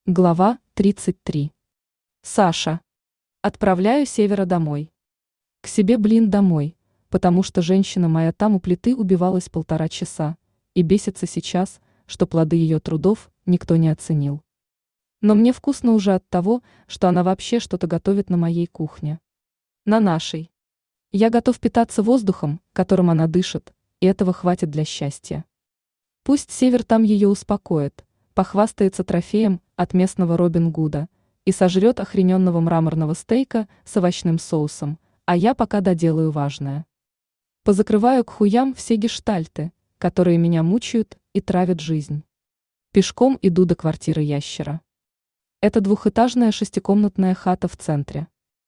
Глава 33. Саша. Отправляю Севера домой. К себе, домой, потому что женщина моя там у плиты убивалась 1,5 часа и бесится сейчас, что плоды ее трудов никто не оценил. Но мне вкусно уже от того, что она вообще что-то готовит на моей кухне. На нашей. Я готов питаться воздухом, которым она дышит, и этого хватит для счастья. Пусть Север там ее успокоит, похвастается трофеем от местного Робин Гуда и сожрет охрененного мраморного стейка с овощным соусом, а я пока доделаю важное. Позакрываю к хуям все гештальты, которые меня мучают и травят жизнь. Пешком иду до квартиры ящера. Это двухэтажная шестикомнатная хата в центре.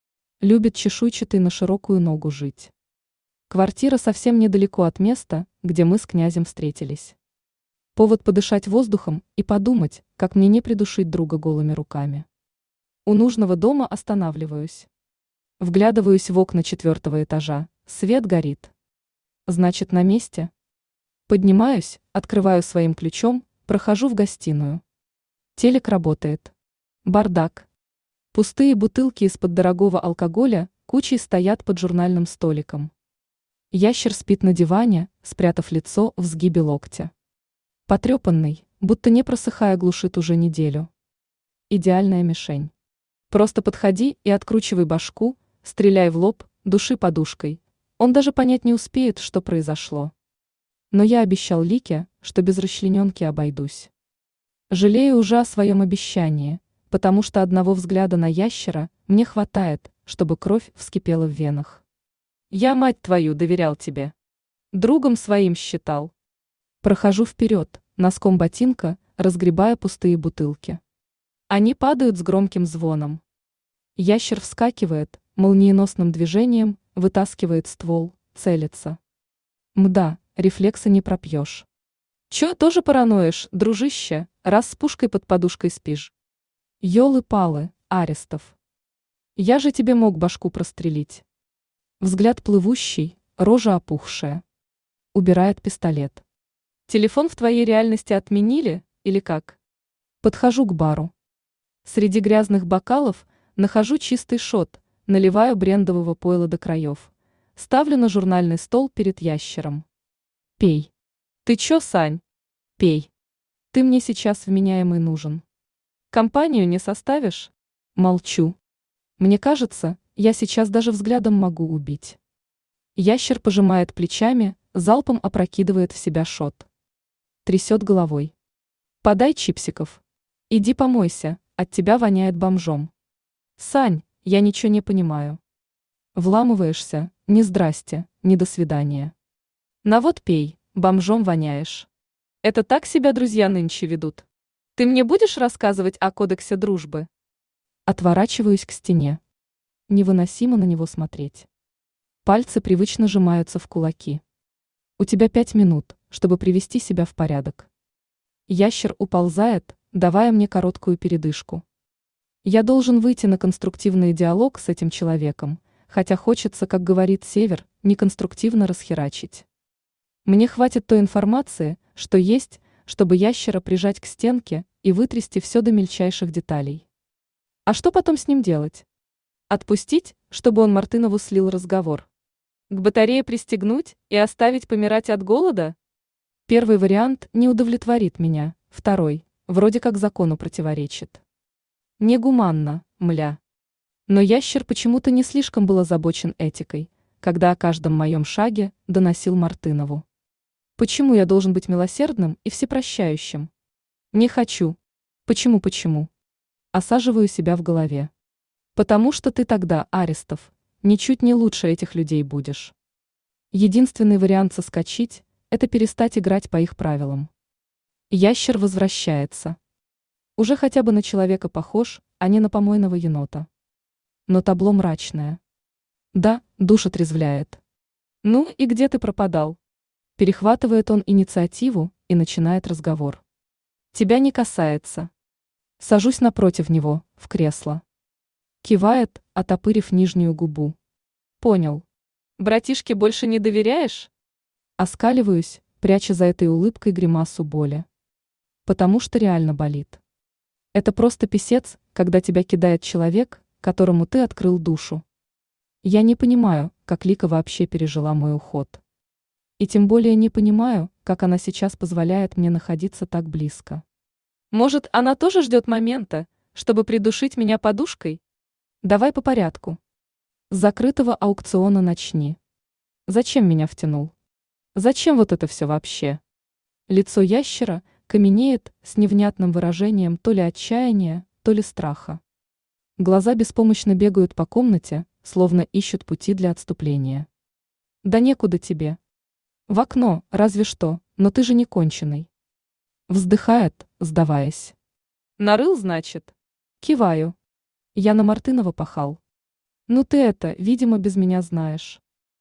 Любит чешуйчатый на широкую ногу жить. Квартира совсем недалеко от места, где мы с князем встретились. Повод подышать воздухом и подумать, как мне не придушить друга голыми руками. У нужного дома останавливаюсь. Вглядываюсь в окна 4-го этажа, свет горит. Значит, на месте. Поднимаюсь, открываю своим ключом, прохожу в гостиную. Телек работает. Бардак. Пустые бутылки из-под дорогого алкоголя кучей стоят под журнальным столиком. Ящер спит на диване, спрятав лицо в сгибе локтя. Потрепанный, будто не просыхая, глушит уже неделю. Идеальная мишень. Просто подходи и откручивай башку, стреляй в лоб, души подушкой. Он даже понять не успеет, что произошло. Но я обещал Лике, что без расчлененки обойдусь. Жалею уже о своем обещании, потому что одного взгляда на ящера мне хватает, чтобы кровь вскипела в венах. Я, мать твою, доверял тебе. Другом своим считал. Прохожу вперед, носком ботинка, разгребая пустые бутылки. Они падают с громким звоном. Ящер вскакивает, молниеносным движением вытаскивает ствол, целится. Мда, рефлексы не пропьешь. Чё тоже параноишь, дружище, раз с пушкой под подушкой спишь? Ёлы-палы, Арестов. Я же тебе мог башку прострелить. Взгляд плывущий, рожа опухшая. Убирает пистолет. Телефон в твоей реальности отменили, или как? Подхожу к бару. Среди грязных бокалов нахожу чистый шот, наливаю брендового пойла до краев. Ставлю на журнальный стол перед ящером. Пей. Ты чё, Сань? Пей. Ты мне сейчас вменяемый нужен. Компанию не составишь? Молчу. Мне кажется, я сейчас даже взглядом могу убить. Ящер пожимает плечами, залпом опрокидывает в себя шот. Трясет головой. Подай чипсиков. Иди помойся, от тебя воняет бомжом. Сань, я ничего не понимаю. Вламываешься, ни здрасте, ни до свидания. На вот пей, бомжом воняешь. Это так себя друзья нынче ведут. Ты мне будешь рассказывать о кодексе дружбы? Отворачиваюсь к стене. Невыносимо на него смотреть. Пальцы привычно сжимаются в кулаки. У тебя 5 минут, чтобы привести себя в порядок. Ящер уползает, давая мне короткую передышку. Я должен выйти на конструктивный диалог с этим человеком, хотя хочется, как говорит Север, неконструктивно расхерачить. Мне хватит той информации, что есть, чтобы ящера прижать к стенке и вытрясти все до мельчайших деталей. А что потом с ним делать? Отпустить, чтобы он Мартынову слил разговор? К батарее пристегнуть и оставить помирать от голода? Первый вариант не удовлетворит меня, второй, вроде как закону противоречит. Негуманно, мля. Но ящер почему-то не слишком был озабочен этикой, когда о каждом моем шаге доносил Мартынову. Почему я должен быть милосердным и всепрощающим? Не хочу. Почему? Осаживаю себя в голове. Потому что ты тогда, Арестов, ничуть не лучше этих людей будешь. Единственный вариант соскочить – это перестать играть по их правилам. Ящер возвращается. Уже хотя бы на человека похож, а не на помойного енота. Но табло мрачное. Да, душ отрезвляет. Ну и где ты пропадал? Перехватывает он инициативу и начинает разговор. Тебя не касается. Сажусь напротив него, в кресло. Кивает, отопырив нижнюю губу. Понял. Братишке больше не доверяешь? Оскаливаюсь, пряча за этой улыбкой гримасу боли. Потому что реально болит. Это просто писец, когда тебя кидает человек, которому ты открыл душу. Я не понимаю, как Лика вообще пережила мой уход. И тем более не понимаю, как она сейчас позволяет мне находиться так близко. Может, она тоже ждет момента, чтобы придушить меня подушкой? Давай по порядку. С закрытого аукциона начни. Зачем меня втянул? Зачем вот это все вообще? Лицо ящера каменеет с невнятным выражением то ли отчаяния, то ли страха. Глаза беспомощно бегают по комнате, словно ищут пути для отступления. Да некуда тебе. В окно, разве что, но ты же не конченый. Вздыхает, сдаваясь. Нарыл, значит? Киваю. Я на Мартынова пахал. Ну ты это, видимо, без меня знаешь.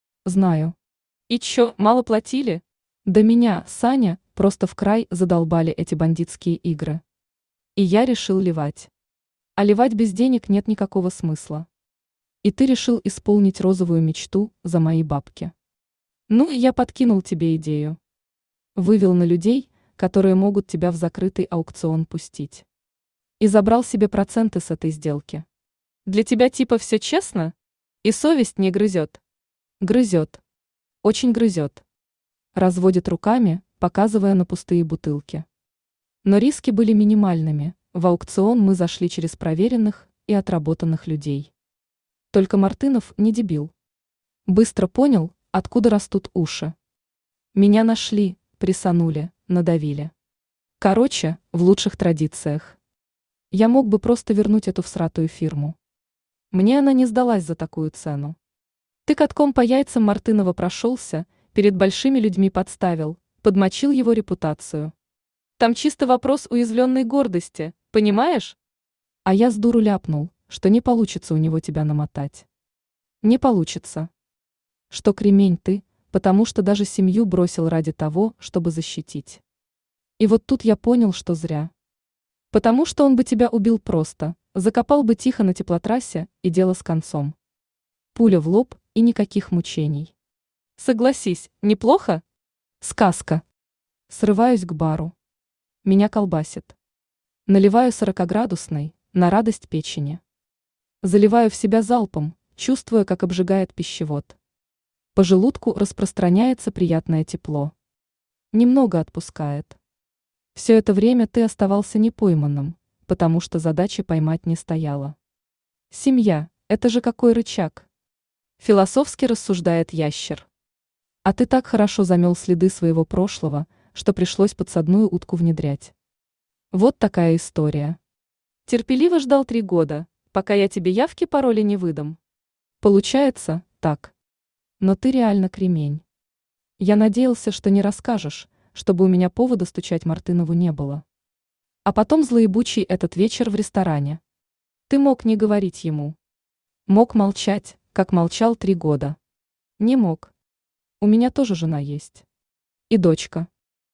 Знаю. И чё, мало платили? Да меня, Саня, просто в край задолбали эти бандитские игры. И я решил ливать. А ливать без денег нет никакого смысла. И ты решил исполнить розовую мечту за мои бабки. Ну, я подкинул тебе идею. Вывел на людей, которые могут тебя в закрытый аукцион пустить. И забрал себе проценты с этой сделки. Для тебя типа все честно? И совесть не грызет? Грызет. Очень грызет. Разводит руками, показывая на пустые бутылки. Но риски были минимальными. В аукцион мы зашли через проверенных и отработанных людей. Только Мартынов не дебил. Быстро понял, откуда растут уши. Меня нашли, присанули, надавили. Короче, в лучших традициях. Я мог бы просто вернуть эту всратую фирму. Мне она не сдалась за такую цену. Ты катком по яйцам Мартынова прошелся, перед большими людьми подставил, подмочил его репутацию. Там чисто вопрос уязвленной гордости, понимаешь? А я с дуру ляпнул, что не получится у него тебя намотать. Не получится. Что кремень ты, потому что даже семью бросил ради того, чтобы защитить. И вот тут я понял, что зря. Потому что он бы тебя убил просто, закопал бы тихо на теплотрассе и дело с концом. Пуля в лоб и никаких мучений. Согласись, неплохо? Сказка. Срываюсь к бару. Меня колбасит. Наливаю 40-градусной, на радость печени. Заливаю в себя залпом, чувствуя, как обжигает пищевод. По желудку распространяется приятное тепло. Немного отпускает. Все это время ты оставался непойманным, потому что задачи поймать не стояла. Семья – это же какой рычаг? Философски рассуждает ящер. А ты так хорошо замел следы своего прошлого, что пришлось подсадную утку внедрять. Вот такая история. Терпеливо ждал 3 года, пока я тебе явки пароли не выдам. Получается, так. Но ты реально кремень. Я надеялся, что не расскажешь, чтобы у меня повода стучать Мартынову не было. А потом злоебучий этот вечер в ресторане. Ты мог не говорить ему. Мог молчать, как молчал 3 года. Не мог. У меня тоже жена есть. И дочка.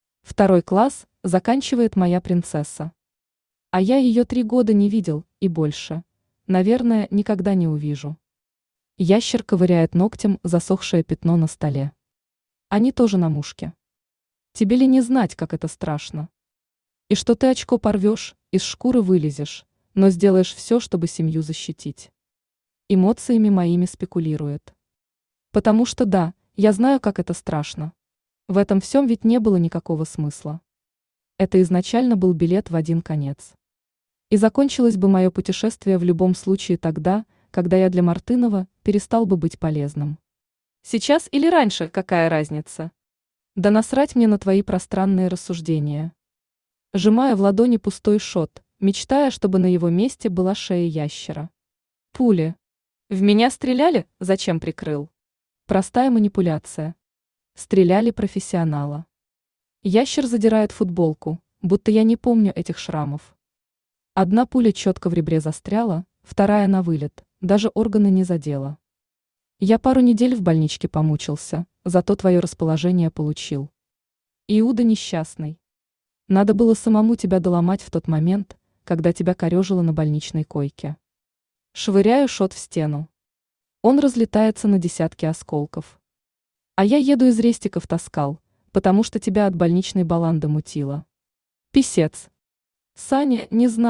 2 класс заканчивает моя принцесса. А я ее 3 года не видел и больше. Наверное, никогда не увижу. Ящер ковыряет ногтем засохшее пятно на столе. Они тоже на мушке. Тебе ли не знать, как это страшно? И что ты очко порвешь, из шкуры вылезешь, но сделаешь все, чтобы семью защитить. Эмоциями моими спекулирует. Потому что да, я знаю, как это страшно. В этом всем ведь не было никакого смысла. Это изначально был билет в один конец. И закончилось бы мое путешествие в любом случае тогда, когда я для Мартынова перестал бы быть полезным. Сейчас или раньше, какая разница? Да насрать мне на твои пространные рассуждения. Сжимая в ладони пустой шот, мечтая, чтобы на его месте была шея ящера. Пули. В меня стреляли, зачем прикрыл? Простая манипуляция. Стреляли профессионала. Ящер задирает футболку, будто я не помню этих шрамов. Одна пуля четко в ребре застряла, вторая на вылет, даже органы не задела. Я пару недель в больничке помучился, зато твое расположение получил. Иуда несчастный. Надо было самому тебя доломать в тот момент, когда тебя корежило на больничной койке. Швыряю шот в стену. Он разлетается на десятки осколков. А я еду из рестиков таскал, потому что тебя от больничной баланды мутило. Писец. Саня, не знаю,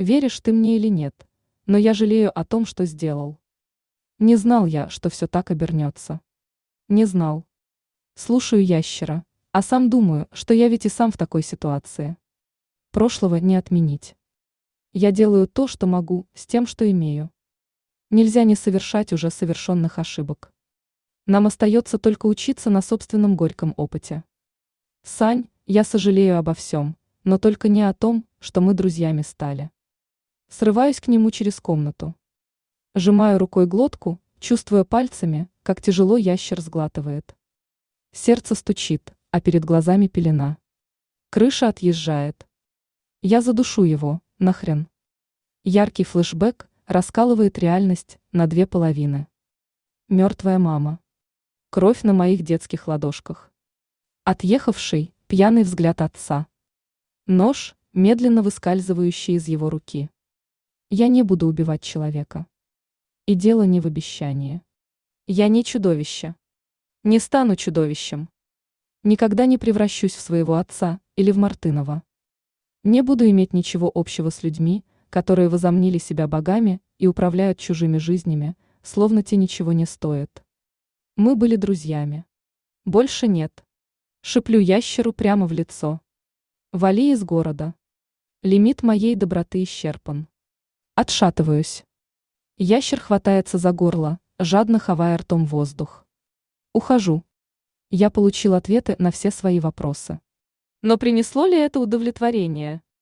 Веришь ты мне или нет, но я жалею о том, что сделал. Не знал я, что все так обернется. Не знал. Слушаю ящера, а сам думаю, что я ведь и сам в такой ситуации. Прошлого не отменить. Я делаю то, что могу, с тем, что имею. Нельзя не совершать уже совершенных ошибок. Нам остается только учиться на собственном горьком опыте. Сань, я сожалею обо всем, но только не о том, что мы друзьями стали. Срываюсь к нему через комнату. Сжимаю рукой глотку, чувствуя пальцами, как тяжело ящер сглатывает. Сердце стучит, а перед глазами пелена. Крыша отъезжает. Я задушу его, нахрен. Яркий флешбэк раскалывает реальность на две половины. Мертвая мама. Кровь на моих детских ладошках. Отъехавший, пьяный взгляд отца. Нож, медленно выскальзывающий из его руки. Я не буду убивать человека. И дело не в обещании. Я не чудовище. Не стану чудовищем. Никогда не превращусь в своего отца или в Мартынова. Не буду иметь ничего общего с людьми, которые возомнили себя богами и управляют чужими жизнями, словно те ничего не стоят. Мы были друзьями. Больше нет. Шиплю ящеру прямо в лицо. Вали из города. Лимит моей доброты исчерпан. Отшатываюсь. Ящер хватается за горло, жадно хавая ртом воздух. Ухожу. Я получил ответы на все свои вопросы. Но принесло ли это удовлетворение?